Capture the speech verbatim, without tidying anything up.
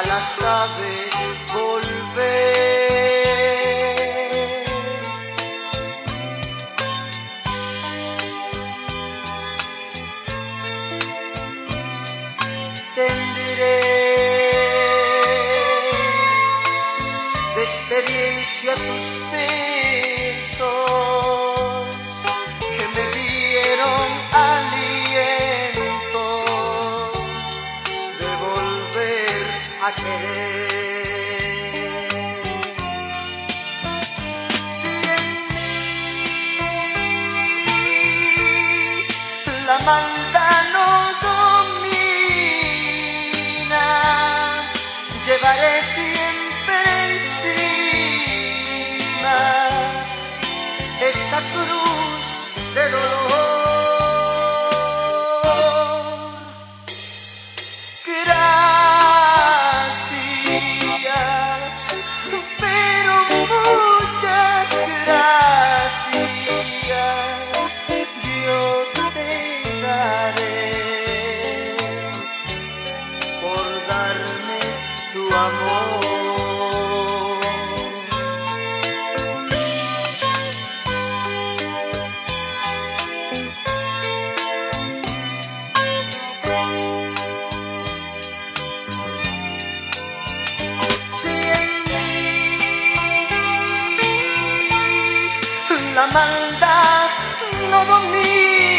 las aves volver. Tendré de experiencia tus besos que me dieron aliento de volver a querer. Si en mí la maldad no domina, llevaré siempre encima esta cruz de dolor. Gracias, pero muchas gracias, yo te daré por darme tu amor. Si en mí la maldad no domina,